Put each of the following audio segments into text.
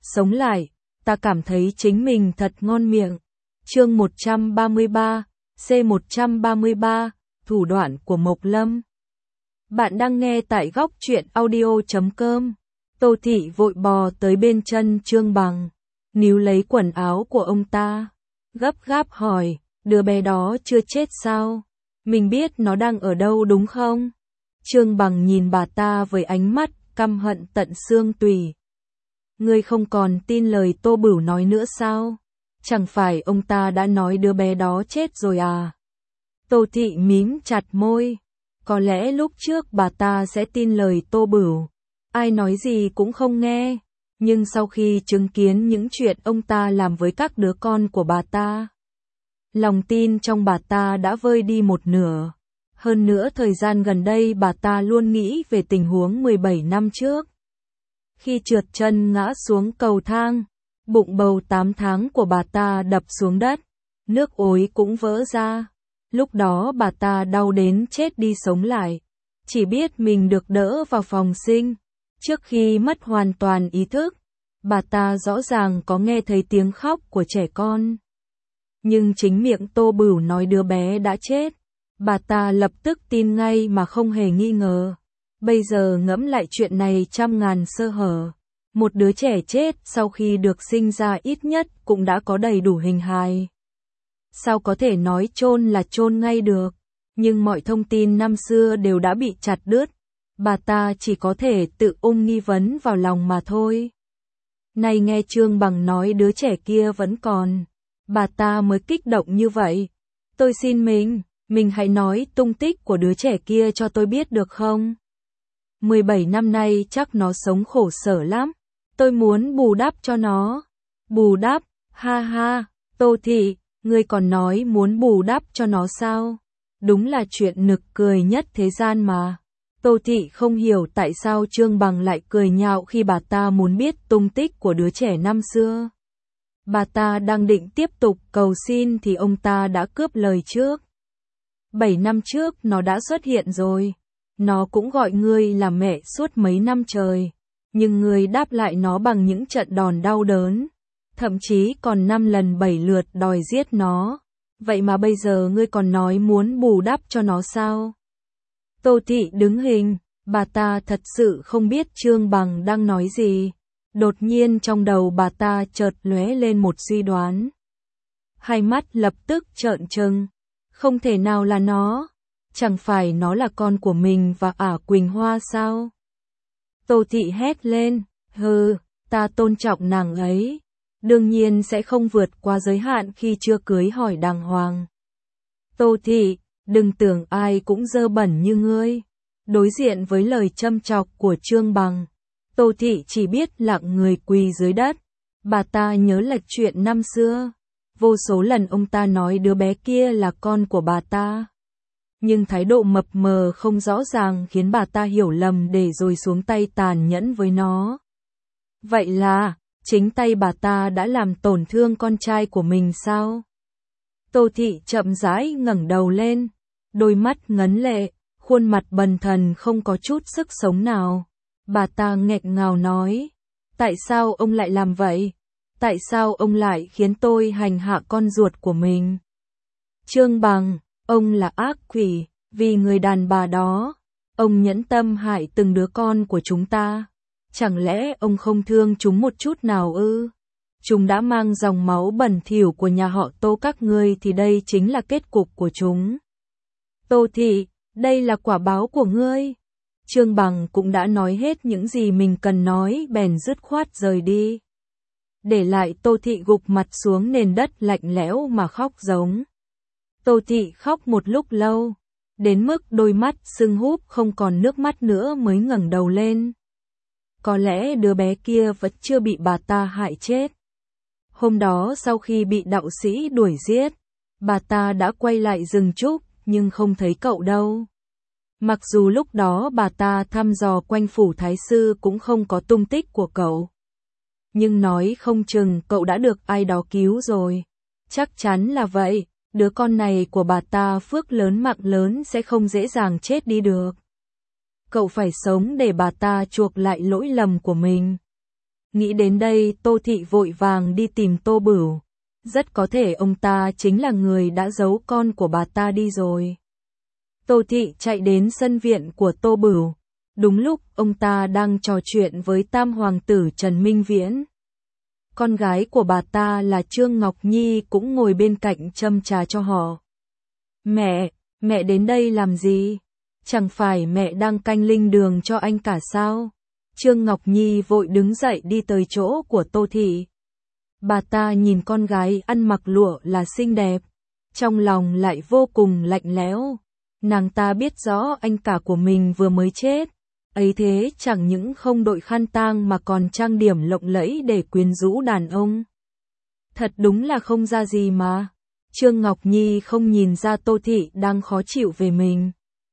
sống lại, ta cảm thấy chính mình thật ngon miệng. Chương 133, C133, thủ đoạn của Mộc Lâm. Bạn đang nghe tại góc truyện audio.com. Tô Thị vội bò tới bên chân Trương Bằng, níu lấy quần áo của ông ta, gấp gáp hỏi, đứa bé đó chưa chết sao? Mình biết nó đang ở đâu đúng không? Trương Bằng nhìn bà ta với ánh mắt căm hận tận xương tủy. Ngươi không còn tin lời Tô Bửu nói nữa sao? Chẳng phải ông ta đã nói đứa bé đó chết rồi à? Tô Thị mím chặt môi. Có lẽ lúc trước bà ta sẽ tin lời Tô Bửu, ai nói gì cũng không nghe. Nhưng sau khi chứng kiến những chuyện ông ta làm với các đứa con của bà ta, lòng tin trong bà ta đã vơi đi một nửa. Hơn nữa thời gian gần đây bà ta luôn nghĩ về tình huống 17 năm trước. Khi trượt chân ngã xuống cầu thang, bụng bầu 8 tháng của bà ta đập xuống đất, nước ối cũng vỡ ra. Lúc đó bà ta đau đến chết đi sống lại, chỉ biết mình được đỡ vào phòng sinh. Trước khi mất hoàn toàn ý thức, bà ta rõ ràng có nghe thấy tiếng khóc của trẻ con. Nhưng chính miệng Tô Bửu nói đứa bé đã chết, bà ta lập tức tin ngay mà không hề nghi ngờ. Bây giờ ngẫm lại chuyện này trăm ngàn sơ hở. Một đứa trẻ chết sau khi được sinh ra ít nhất cũng đã có đầy đủ hình hài. Sao có thể nói chôn là chôn ngay được? Nhưng mọi thông tin năm xưa đều đã bị chặt đứt. Bà ta chỉ có thể tự nghi vấn vào lòng mà thôi. Nay nghe Trương Bằng nói đứa trẻ kia vẫn còn, bà ta mới kích động như vậy. Tôi xin mình hãy nói tung tích của đứa trẻ kia cho tôi biết được không? 17 năm nay chắc nó sống khổ sở lắm. Tôi muốn bù đắp cho nó. Bù đắp? Ha ha, Tô Thị, ngươi còn nói muốn bù đắp cho nó sao? Đúng là chuyện nực cười nhất thế gian mà. Tô Thị không hiểu tại sao Trương Bằng lại cười nhạo khi bà ta muốn biết tung tích của đứa trẻ năm xưa. Bà ta đang định tiếp tục cầu xin thì ông ta đã cướp lời trước. 7 năm trước nó đã xuất hiện rồi. Nó cũng gọi ngươi là mẹ suốt mấy năm trời. Nhưng ngươi đáp lại nó bằng những trận đòn đau đớn. Thậm chí còn 5 lần 7 lượt đòi giết nó. Vậy mà bây giờ ngươi còn nói muốn bù đắp cho nó sao? Tô Thị đứng hình, bà ta thật sự không biết Trương Bằng đang nói gì. Đột nhiên trong đầu bà ta chợt lóe lên một suy đoán. Hai mắt lập tức trợn trừng. Không thể nào là nó. Chẳng phải nó là con của mình và Ả Quỳnh Hoa sao? Tô Thị hét lên, hừ, ta tôn trọng nàng ấy. Đương nhiên sẽ không vượt qua giới hạn khi chưa cưới hỏi đàng hoàng. Tô Thị, đừng tưởng ai cũng dơ bẩn như ngươi. Đối diện với lời châm chọc của Trương Bằng, Tô Thị chỉ biết lặng người quỳ dưới đất. Bà ta nhớ lại chuyện năm xưa. Vô số lần ông ta nói đứa bé kia là con của bà ta. Nhưng thái độ mập mờ không rõ ràng khiến bà ta hiểu lầm để rồi xuống tay tàn nhẫn với nó. Vậy là, chính tay bà ta đã làm tổn thương con trai của mình sao? Tô Thị chậm rãi ngẩng đầu lên, đôi mắt ngấn lệ, khuôn mặt bần thần không có chút sức sống nào. Bà ta nghẹn ngào nói, tại sao ông lại làm vậy? Tại sao ông lại khiến tôi hành hạ con ruột của mình? Trương Bằng, ông là ác quỷ, vì người đàn bà đó, ông nhẫn tâm hại từng đứa con của chúng ta. Chẳng lẽ ông không thương chúng một chút nào ư? Chúng đã mang dòng máu bẩn thỉu của nhà họ Tô các ngươi thì đây chính là kết cục của chúng. Tô Thị, đây là quả báo của ngươi. Trương Bằng cũng đã nói hết những gì mình cần nói bèn dứt khoát rời đi. Để lại Tô Thị gục mặt xuống nền đất lạnh lẽo mà khóc giống. Tô Thị khóc một lúc lâu, đến mức đôi mắt sưng húp không còn nước mắt nữa mới ngẩng đầu lên. Có lẽ đứa bé kia vẫn chưa bị bà ta hại chết. Hôm đó sau khi bị đạo sĩ đuổi giết, bà ta đã quay lại rừng trúc nhưng không thấy cậu đâu. Mặc dù lúc đó bà ta thăm dò quanh phủ thái sư cũng không có tung tích của cậu. Nhưng nói không chừng cậu đã được ai đó cứu rồi. Chắc chắn là vậy, đứa con này của bà ta phước lớn mạng lớn sẽ không dễ dàng chết đi được. Cậu phải sống để bà ta chuộc lại lỗi lầm của mình. Nghĩ đến đây Tô Thị vội vàng đi tìm Tô Bửu. Rất có thể ông ta chính là người đã giấu con của bà ta đi rồi. Tô Thị chạy đến sân viện của Tô Bửu. Đúng lúc ông ta đang trò chuyện với tam hoàng tử Trần Minh Viễn. Con gái của bà ta là Trương Ngọc Nhi cũng ngồi bên cạnh châm trà cho họ. Mẹ đến đây làm gì? Chẳng phải mẹ đang canh linh đường cho anh cả sao? Trương Ngọc Nhi vội đứng dậy đi tới chỗ của Tô Thị. Bà ta nhìn con gái ăn mặc lụa là xinh đẹp, trong lòng lại vô cùng lạnh lẽo. Nàng ta biết rõ anh cả của mình vừa mới chết, ấy thế chẳng những không đội khăn tang mà còn trang điểm lộng lẫy để quyến rũ đàn ông. Thật đúng là không ra gì mà. Trương Ngọc Nhi không nhìn ra Tô Thị đang khó chịu về mình.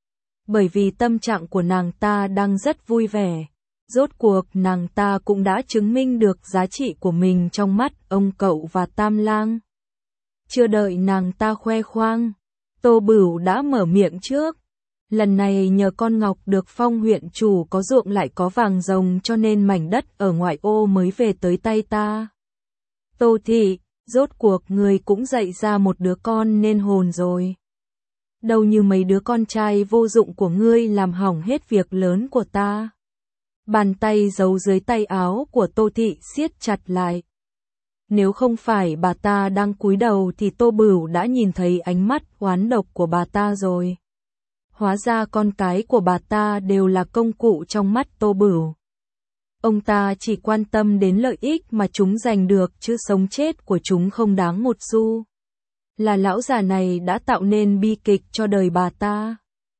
Bởi vì tâm trạng của nàng ta đang rất vui vẻ. Rốt cuộc nàng ta cũng đã chứng minh được giá trị của mình trong mắt ông cậu và Tam Lang. Chưa đợi nàng ta khoe khoang, Tô Bửu đã mở miệng trước. Lần này nhờ con Ngọc được phong huyện chủ có ruộng lại có vàng rồng cho nên mảnh đất ở ngoại ô mới về tới tay ta. Tô Thị, rốt cuộc người cũng dạy ra một đứa con nên hồn rồi. Đâu như mấy đứa con trai vô dụng của ngươi làm hỏng hết việc lớn của ta. Bàn tay giấu dưới tay áo của Tô Thị siết chặt lại. Nếu không phải bà ta đang cúi đầu thì Tô Bửu đã nhìn thấy ánh mắt oán độc của bà ta rồi. Hóa ra con cái của bà ta đều là công cụ trong mắt Tô Bửu. Ông ta chỉ quan tâm đến lợi ích mà chúng giành được chứ sống chết của chúng không đáng một xu. Là lão già này đã tạo nên bi kịch cho đời bà ta.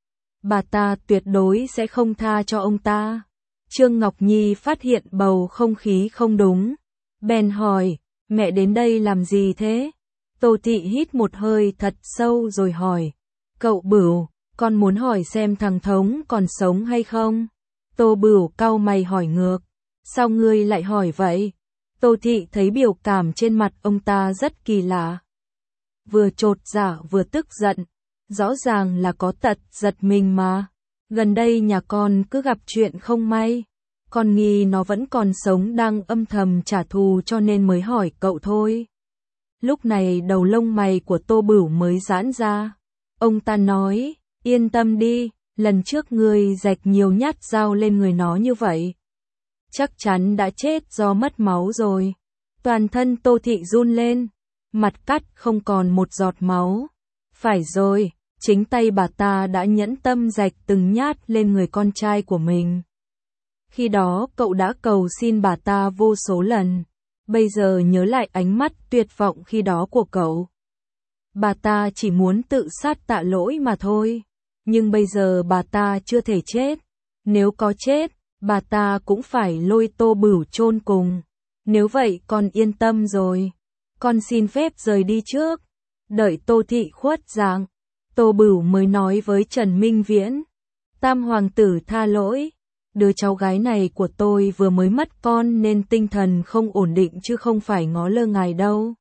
Bà ta tuyệt đối sẽ không tha cho ông ta. Trương Ngọc Nhi phát hiện bầu không khí không đúng. Bèn hỏi, mẹ đến đây làm gì thế? Tô Thị hít một hơi thật sâu rồi hỏi, cậu Bửu, con muốn hỏi xem thằng Thống còn sống hay không? Tô Bửu cau mày hỏi ngược, sao ngươi lại hỏi vậy? Tô Thị thấy biểu cảm trên mặt ông ta rất kỳ lạ. Vừa chột dạ vừa tức giận, rõ ràng là có tật giật mình mà. Gần đây nhà con cứ gặp chuyện không may, con nghi nó vẫn còn sống đang âm thầm trả thù cho nên mới hỏi cậu thôi. Lúc này đầu lông mày của Tô Bửu mới giãn ra. Ông ta nói, yên tâm đi, lần trước ngươi rạch nhiều nhát dao lên người nó như vậy. Chắc chắn đã chết do mất máu rồi. Toàn thân Tô Thị run lên, mặt cắt không còn một giọt máu. Phải rồi, chính tay bà ta đã nhẫn tâm rạch từng nhát lên người con trai của mình. Khi đó cậu đã cầu xin bà ta vô số lần, bây giờ nhớ lại ánh mắt tuyệt vọng khi đó của cậu. Bà ta chỉ muốn tự sát tạ lỗi mà thôi, nhưng bây giờ bà ta chưa thể chết. Nếu có chết, bà ta cũng phải lôi Tô Bửu chôn cùng. Nếu vậy con yên tâm rồi, con xin phép rời đi trước. Đợi Tô Thị khuất dạng, Tô Bửu mới nói với Trần Minh Viễn, Tam hoàng tử tha lỗi. Đứa cháu gái này của tôi vừa mới mất con nên tinh thần không ổn định chứ không phải ngó lơ ngài đâu.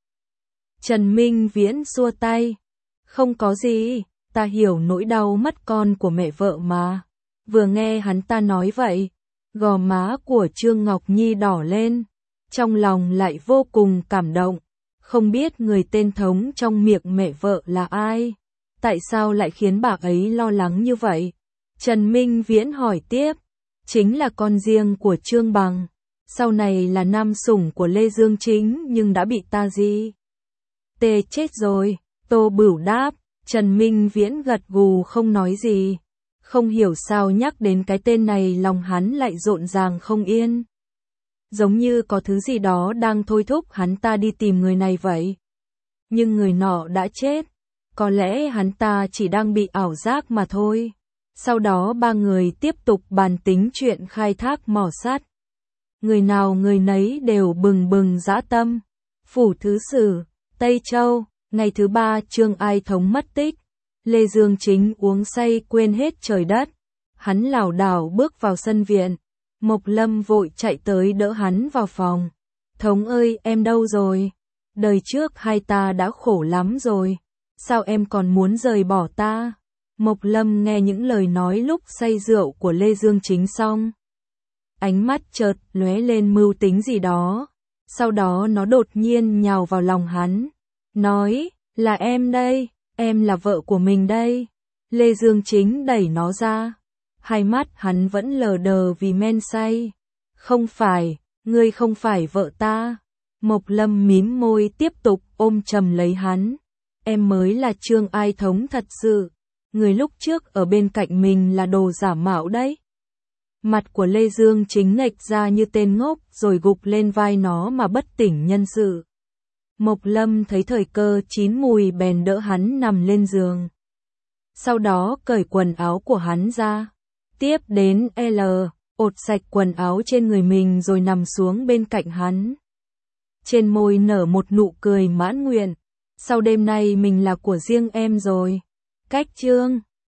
Trần Minh Viễn xua tay. Không có gì, ta hiểu nỗi đau mất con của mẹ vợ mà. Vừa nghe hắn ta nói vậy, gò má của Trương Ngọc Nhi đỏ lên, trong lòng lại vô cùng cảm động. Không biết người tên Thống trong miệng mẹ vợ là ai? Tại sao lại khiến bà ấy lo lắng như vậy? Trần Minh Viễn hỏi tiếp. Chính là con riêng của Trương Bằng, sau này là nam sủng của Lê Dương Chính nhưng đã bị ta gì? Tê chết rồi, Tô Bửu đáp. Trần Minh Viễn gật gù không nói gì. Không hiểu sao nhắc đến cái tên này lòng hắn lại rộn ràng không yên. Giống như có thứ gì đó đang thôi thúc hắn ta đi tìm người này vậy. Nhưng người nọ đã chết, có lẽ hắn ta chỉ đang bị ảo giác mà thôi. Sau đó ba người tiếp tục bàn tính chuyện khai thác mỏ sắt. Người nào người nấy đều bừng bừng dã tâm. Phủ Thứ Sử, Tây Châu, ngày thứ 3 Trương Ai Thống mất tích. Lê Dương Chính uống say quên hết trời đất. Hắn lảo đảo bước vào sân viện. Mộc Lâm vội chạy tới đỡ hắn vào phòng. Thống ơi, em đâu rồi? Đời trước hai ta đã khổ lắm rồi. Sao em còn muốn rời bỏ ta? Mộc Lâm nghe những lời nói lúc say rượu của Lê Dương Chính xong. ánh mắt chợt lóe lên mưu tính gì đó. Sau đó nó đột nhiên nhào vào lòng hắn, nói, là em đây, em là vợ của mình đây. Lê Dương Chính đẩy nó ra, hai mắt hắn vẫn lờ đờ vì men say. Không phải, ngươi không phải vợ ta. Mộc Lâm mím môi tiếp tục ôm chầm lấy hắn. Em mới là Trương Ai Thống thật sự. Người lúc trước ở bên cạnh mình là đồ giả mạo đấy. Mặt của Lê Dương Chính nghệch ra như tên ngốc rồi gục lên vai nó mà bất tỉnh nhân sự. Mộc Lâm thấy thời cơ chín mùi bèn đỡ hắn nằm lên giường. Sau đó cởi quần áo của hắn ra. Tiếp đến ột sạch quần áo trên người mình rồi nằm xuống bên cạnh hắn. Trên môi nở một nụ cười mãn nguyện. Sau đêm nay mình là của riêng em rồi. Cách chương